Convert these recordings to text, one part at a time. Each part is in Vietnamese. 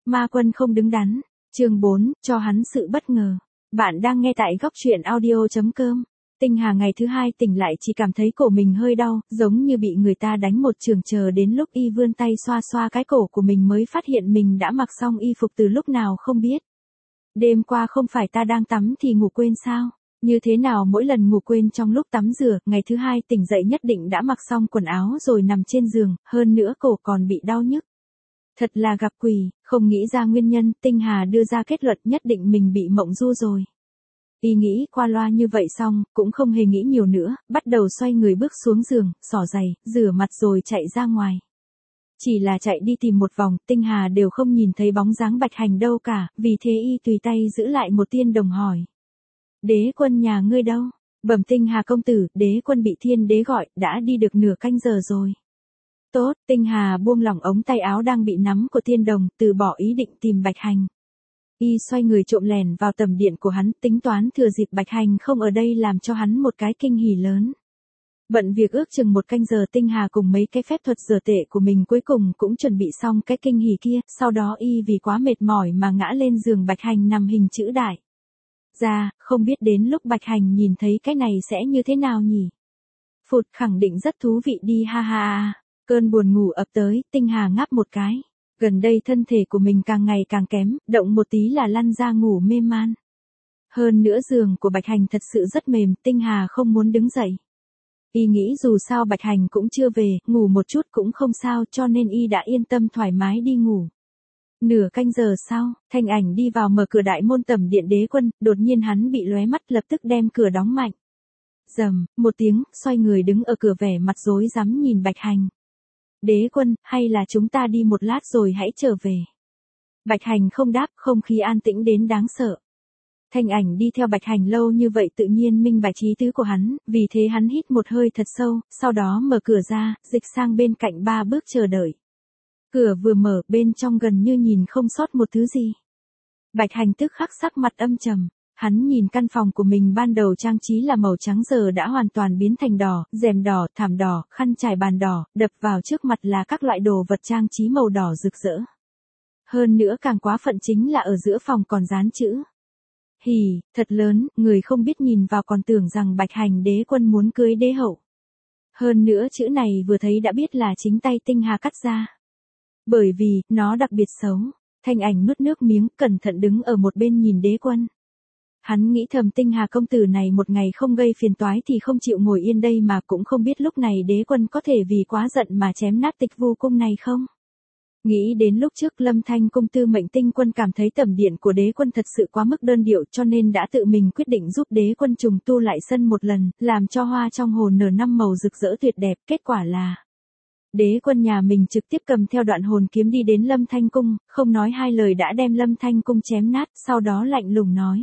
Ma Quân không đứng đắn. Chương 4, cho hắn sự bất ngờ. Bạn đang nghe tại góc truyện audio.com. Tinh Hà ngày thứ hai tỉnh lại chỉ cảm thấy cổ mình hơi đau, giống như bị người ta đánh một trường, chờ đến lúc y vươn tay xoa xoa cái cổ của mình mới phát hiện mình đã mặc xong y phục từ lúc nào không biết. Đêm qua không phải ta đang tắm thì ngủ quên sao? Như thế nào mỗi lần ngủ quên trong lúc tắm rửa, ngày thứ hai tỉnh dậy nhất định đã mặc xong quần áo rồi nằm trên giường, hơn nữa cổ còn bị đau nhức. Thật là gặp quỷ, không nghĩ ra nguyên nhân, Tinh Hà đưa ra kết luận nhất định mình bị mộng du rồi. Y nghĩ qua loa như vậy xong, cũng không hề nghĩ nhiều nữa, bắt đầu xoay người bước xuống giường, xỏ giày, rửa mặt rồi chạy ra ngoài. Chỉ là chạy đi tìm một vòng, Tinh Hà đều không nhìn thấy bóng dáng Bạch Hành đâu cả, vì thế y tùy tay giữ lại một tiên đồng hỏi. Đế quân nhà ngươi đâu? Bẩm Tinh Hà công tử, đế quân bị thiên đế gọi, đã đi được nửa canh giờ rồi. Tốt, Tinh Hà buông lỏng ống tay áo đang bị nắm của tiên đồng, từ bỏ ý định tìm Bạch Hành. Y xoay người trộm lẻn vào tầm điện của hắn, tính toán thừa dịp Bạch Hành không ở đây làm cho hắn một cái kinh hỉ lớn. Bận việc ước chừng một canh giờ, Tinh Hà cùng mấy cái phép thuật rửa tệ của mình cuối cùng cũng chuẩn bị xong cái kinh hỉ kia, sau đó y vì quá mệt mỏi mà ngã lên giường Bạch Hành nằm hình chữ đại. Không biết đến lúc Bạch Hành nhìn thấy cái này sẽ như thế nào nhỉ? Phụt, khẳng định rất thú vị đi ha ha. Cơn buồn ngủ ập tới, Tinh Hà ngáp một cái. Gần đây thân thể của mình càng ngày càng kém, động một tí là lăn ra ngủ mê man. Hơn nữa giường của Bạch Hành thật sự rất mềm, Tinh Hà không muốn đứng dậy. Y nghĩ dù sao Bạch Hành cũng chưa về, ngủ một chút cũng không sao, cho nên y đã yên tâm thoải mái đi ngủ. Nửa canh giờ sau, Thanh Ảnh đi vào mở cửa đại môn tẩm điện đế quân, đột nhiên hắn bị lóe mắt, lập tức đem cửa đóng mạnh. Rầm, một tiếng, xoay người đứng ở cửa vẻ mặt rối rắm nhìn Bạch Hành. Đế quân, hay là chúng ta đi một lát rồi hãy trở về. Bạch Hành không đáp, không khí an tĩnh đến đáng sợ. Thanh Ảnh đi theo Bạch Hành lâu như vậy tự nhiên minh bạch ý tứ của hắn, vì thế hắn hít một hơi thật sâu, sau đó mở cửa ra, dịch sang bên cạnh 3 bước chờ đợi. Cửa vừa mở, bên trong gần như nhìn không sót một thứ gì. Bạch Hành tức khắc sắc mặt âm trầm. Hắn nhìn căn phòng của mình ban đầu trang trí là màu trắng giờ đã hoàn toàn biến thành đỏ, rèm đỏ, thảm đỏ, khăn trải bàn đỏ, đập vào trước mặt là các loại đồ vật trang trí màu đỏ rực rỡ. Hơn nữa càng quá phận chính là ở giữa phòng còn dán chữ. Hỉ, thật lớn, người không biết nhìn vào còn tưởng rằng Bạch Hành đế quân muốn cưới đế hậu. Hơn nữa chữ này vừa thấy đã biết là chính tay Tinh Hà cắt ra. Bởi vì, nó đặc biệt xấu. Thanh Ảnh nuốt nước miếng, cẩn thận đứng ở một bên nhìn đế quân. Hắn nghĩ thầm Tinh Hà công tử này một ngày không gây phiền toái thì không chịu ngồi yên đây, mà cũng không biết lúc này đế quân có thể vì quá giận mà chém nát Tịch Vu cung này không. Nghĩ đến lúc trước Lâm Thanh cung tư mệnh tinh quân cảm thấy tẩm điện của đế quân thật sự quá mức đơn điệu, cho nên đã tự mình quyết định giúp đế quân trùng tu lại sân một lần, làm cho hoa trong hồ nở 5 màu rực rỡ tuyệt đẹp. Kết quả là đế quân nhà mình trực tiếp cầm theo đoạn hồn kiếm đi đến Lâm Thanh cung, không nói hai lời đã đem Lâm Thanh cung chém nát, sau đó lạnh lùng nói.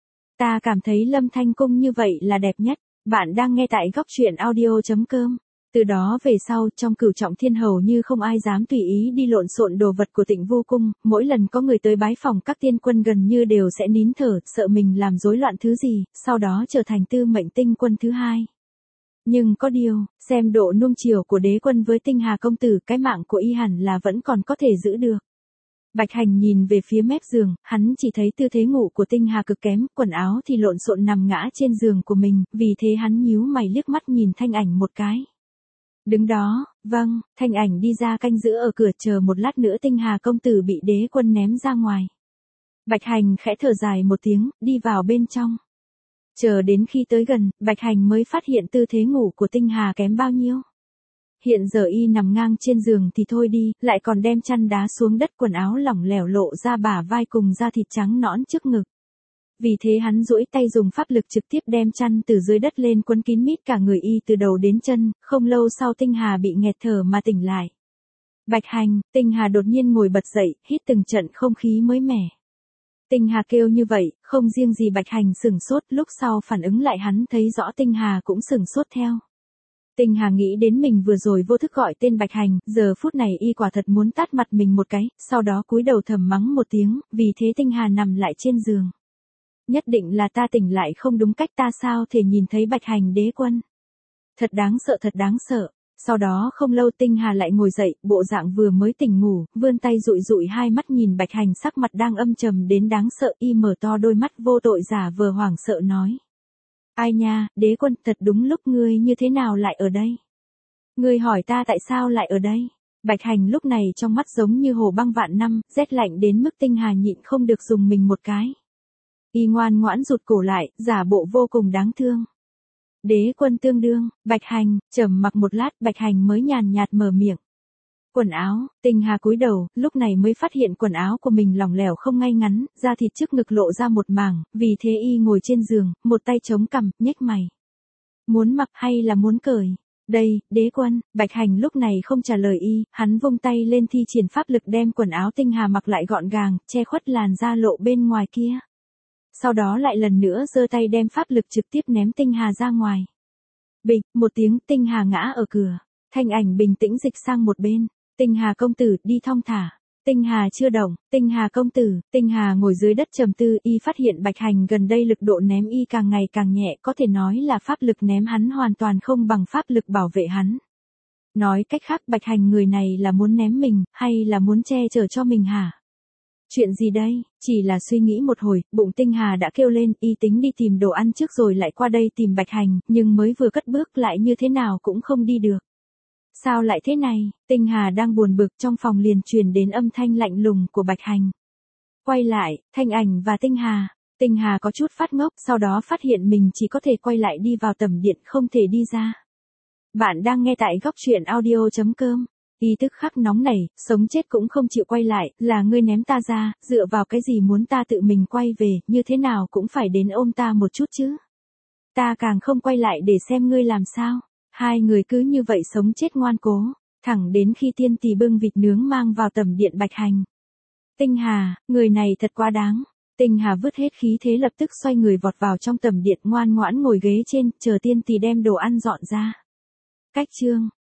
Ta cảm thấy Lâm Thanh cung như vậy là đẹp nhất. Bạn đang nghe tại góc truyện audio.com. Từ đó về sau, trong Cửu Trọng Thiên hầu như không ai dám tùy ý đi lộn xộn đồ vật của Tịnh Vu cung, mỗi lần có người tới bái phòng các tiên quân gần như đều sẽ nín thở, sợ mình làm rối loạn thứ gì, sau đó trở thành tư mệnh tinh quân thứ hai. Nhưng có điều, xem độ nuông chiều của đế quân với Tinh Hà công tử, cái mạng của y hẳn là vẫn còn có thể giữ được. Bạch Hành nhìn về phía mép giường, hắn chỉ thấy tư thế ngủ của Tinh Hà cực kém, quần áo thì lộn xộn nằm ngã trên giường của mình, vì thế hắn nhíu mày liếc mắt nhìn Thanh Ảnh một cái. Đứng đó, vâng, Thanh Ảnh đi ra canh giữ ở cửa chờ một lát nữa Tinh Hà công tử bị đế quân ném ra ngoài. Bạch Hành khẽ thở dài một tiếng, đi vào bên trong. Chờ đến khi tới gần, Bạch Hành mới phát hiện tư thế ngủ của Tinh Hà kém bao nhiêu. Hiện giờ y nằm ngang trên giường thì thôi đi, lại còn đem chăn đá xuống đất, quần áo lỏng lẻo lộ ra bả vai cùng da thịt trắng nõn trước ngực. Vì thế hắn duỗi tay dùng pháp lực trực tiếp đem chăn từ dưới đất lên quấn kín mít cả người y từ đầu đến chân, không lâu sau Tinh Hà bị nghẹt thở mà tỉnh lại. Bạch Hành, Tinh Hà đột nhiên ngồi bật dậy, hít từng trận không khí mới mẻ. Tinh Hà kêu như vậy, không riêng gì Bạch Hành sửng sốt, lúc sau phản ứng lại hắn thấy rõ Tinh Hà cũng sửng sốt theo. Tinh Hà nghĩ đến mình vừa rồi vô thức gọi tên Bạch Hành, giờ phút này y quả thật muốn tát mặt mình một cái, sau đó cúi đầu thầm mắng một tiếng, vì thế Tinh Hà nằm lại trên giường. Nhất định là ta tỉnh lại không đúng cách, ta sao thể nhìn thấy Bạch Hành đế quân. Thật đáng sợ, thật đáng sợ. Sau đó không lâu Tinh Hà lại ngồi dậy, bộ dạng vừa mới tỉnh ngủ, vươn tay dụi dụi hai mắt nhìn Bạch Hành sắc mặt đang âm trầm đến đáng sợ, y mở to đôi mắt vô tội giả vờ hoảng sợ nói. Ai nha, đế quân, thật đúng lúc, ngươi như thế nào lại ở đây? Ngươi hỏi ta tại sao lại ở đây? Bạch Hành lúc này trong mắt giống như hồ băng vạn năm, rét lạnh đến mức Tinh Hà nhịn không được dùng mình một cái. Y ngoan ngoãn rụt cổ lại, giả bộ vô cùng đáng thương. Đế quân tương đương, Bạch Hành, trầm mặc một lát, Bạch Hành mới nhàn nhạt mở miệng. Quần áo, Tinh Hà cúi đầu, lúc này mới phát hiện quần áo của mình lỏng lẻo không ngay ngắn, da thịt trước ngực lộ ra một mảng, vì thế y ngồi trên giường, một tay chống cằm, nhếch mày. Muốn mặc hay là muốn cởi? Đây, đế quân, Bạch Hành lúc này không trả lời y, hắn vung tay lên thi triển pháp lực đem quần áo Tinh Hà mặc lại gọn gàng, che khuất làn da lộ bên ngoài kia. Sau đó lại lần nữa giơ tay đem pháp lực trực tiếp ném Tinh Hà ra ngoài. Bịch, một tiếng, Tinh Hà ngã ở cửa. Thanh ảnh bình tĩnh dịch sang một bên. Tinh Hà công tử, đi thong thả. Tinh Hà chưa động, Tinh Hà công tử, Tinh Hà ngồi dưới đất trầm tư, y phát hiện Bạch Hành gần đây lực độ ném y càng ngày càng nhẹ, có thể nói là pháp lực ném hắn hoàn toàn không bằng pháp lực bảo vệ hắn. Nói cách khác, Bạch Hành người này là muốn ném mình, hay là muốn che chở cho mình hả? Chuyện gì đây? Chỉ là suy nghĩ một hồi, bụng Tinh Hà đã kêu lên, y tính đi tìm đồ ăn trước rồi lại qua đây tìm Bạch Hành, nhưng mới vừa cất bước lại như thế nào cũng không đi được. Sao lại thế này? Tinh Hà đang buồn bực, trong phòng liền truyền đến âm thanh lạnh lùng của Bạch Hành. Quay lại, Thanh ảnh và Tinh Hà. Tinh Hà có chút phát ngốc, sau đó phát hiện mình chỉ có thể quay lại đi vào tầm điện, không thể đi ra. Bạn đang nghe tại góc truyện audio.com. Y tức khắc nóng nảy, sống chết cũng không chịu quay lại, là ngươi ném ta ra, dựa vào cái gì muốn ta tự mình quay về, như thế nào cũng phải đến ôm ta một chút chứ. Ta càng không quay lại để xem ngươi làm sao. Hai người cứ như vậy sống chết ngoan cố, thẳng đến khi tiên tỷ bưng vịt nướng mang vào tầm điện Bạch Hành. Tinh Hà, người này thật quá đáng. Tinh Hà vứt hết khí thế lập tức xoay người vọt vào trong tầm điện, ngoan ngoãn ngồi ghế trên, chờ tiên tỷ đem đồ ăn dọn ra. Cách chương